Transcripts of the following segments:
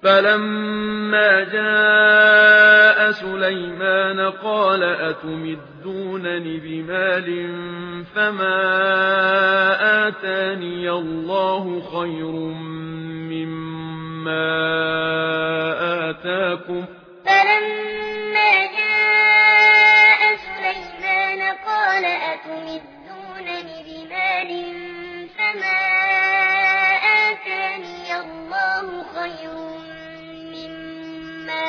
فلما جاء سليمان قال أتمدونني بمال فما آتاني الله خير مما آتاكم فلما جاء سليمان قال أتمدونني بمال فما آتاني الله خير مما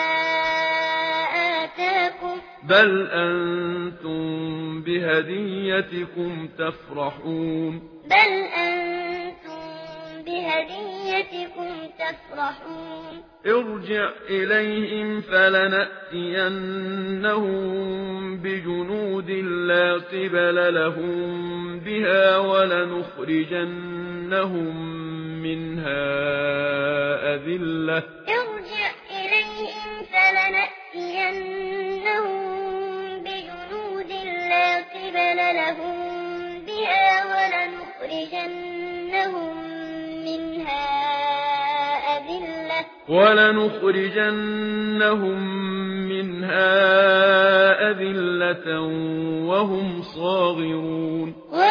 آتاكم بل أنتم بهديتكم تفرحون ارجع إليهم فلنأتينهم بجنود لا قبل لهم بها ولنخرجنهم منها أذلة وهم صاغرون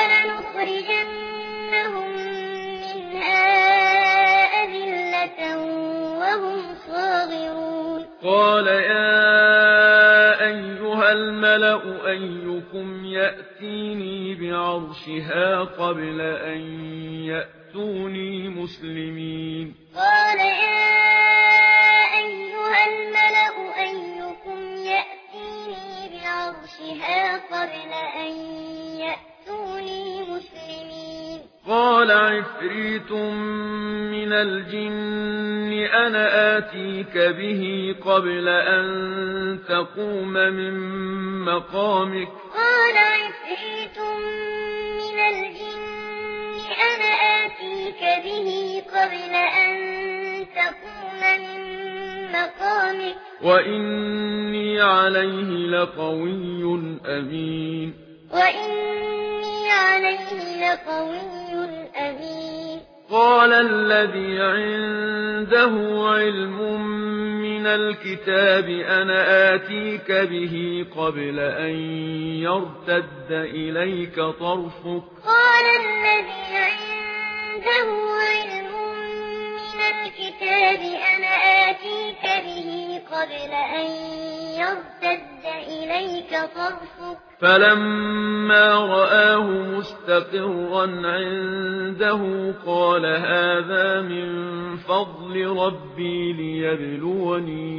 قال يا أيها الملأ أيكم يأتيني بعرشها قبل أن يأتوني مسلمين قال يا أيها الملأ أيكم يأتيني بعرشها قبل أن يأتوني مسلمين قال عفريت من الجن أنا آتيك به قبل أن تقوم من مقامك قال عفريت من الجن أنا آتيك به قبل أن تقوم من مقامك وإني عليه لقوي أمين قال الذي عنده علم من الكتاب أنا آتيك به قبل أن يرتد إليك طرفك قال الذي عنده علم من الكتاب أنا آتيك به قبل أن يرتد إليك طرفك فلما رآه مستقرا عنده قال هذا من فضل ربي ليبلوني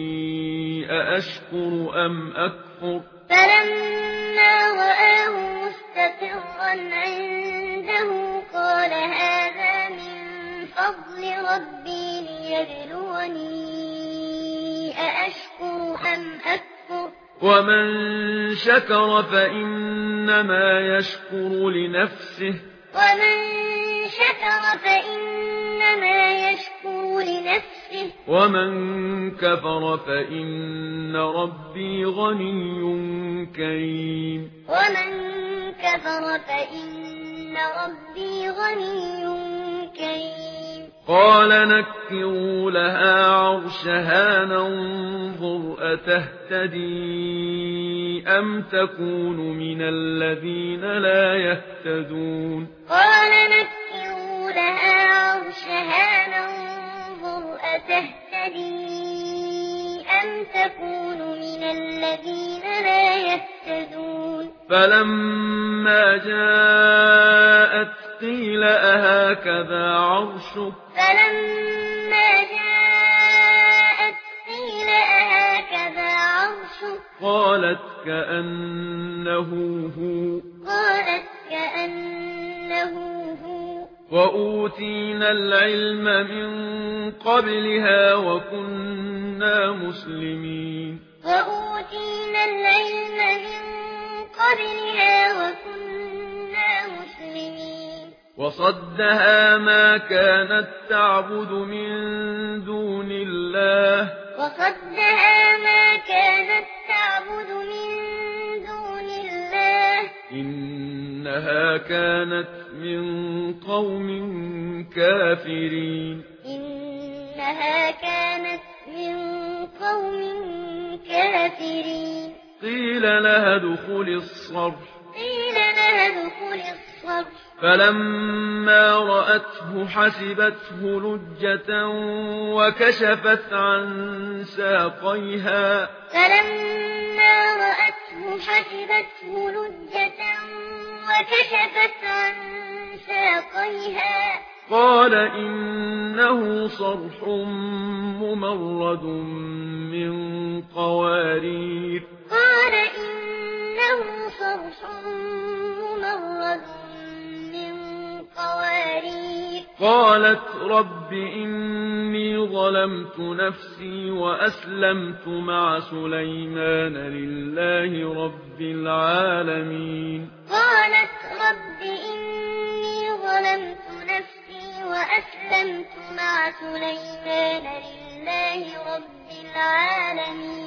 أأشكر أم أكفر فلما رآه مستقرا عنده قال هذا من فضل ربي ليبلوني أأشكر أم أكفر ومن شكر فإنما يشكر لنفسه ومن كفر فإن ربي غني كريم قال نكروا لها عرشها ننظر أتهتدي أم تكون من الذين لا يهتدون قال نكروا لها عرشها ننظر أتهتدي أم تكون من الذين لا يهتدون فلما جاءت قيل أهكذا عرشك قالت كأنه هو وأوتينا العلم من قبلها وكنا مسلمين وصدها ما كانت تعبد من دون الله إنها كانت من قوم كافرين من قوم كافرين قيل لها ادخل الصرح فلما رأته حسبته لجة وكشفت عن ساقيها قال إنه صرح ممرد من قوارير قالت رب إني ظلمت نفسي وأسلمت مع سليمان لله رب العالمين وأسلمت مع سليمان لله رب العالمين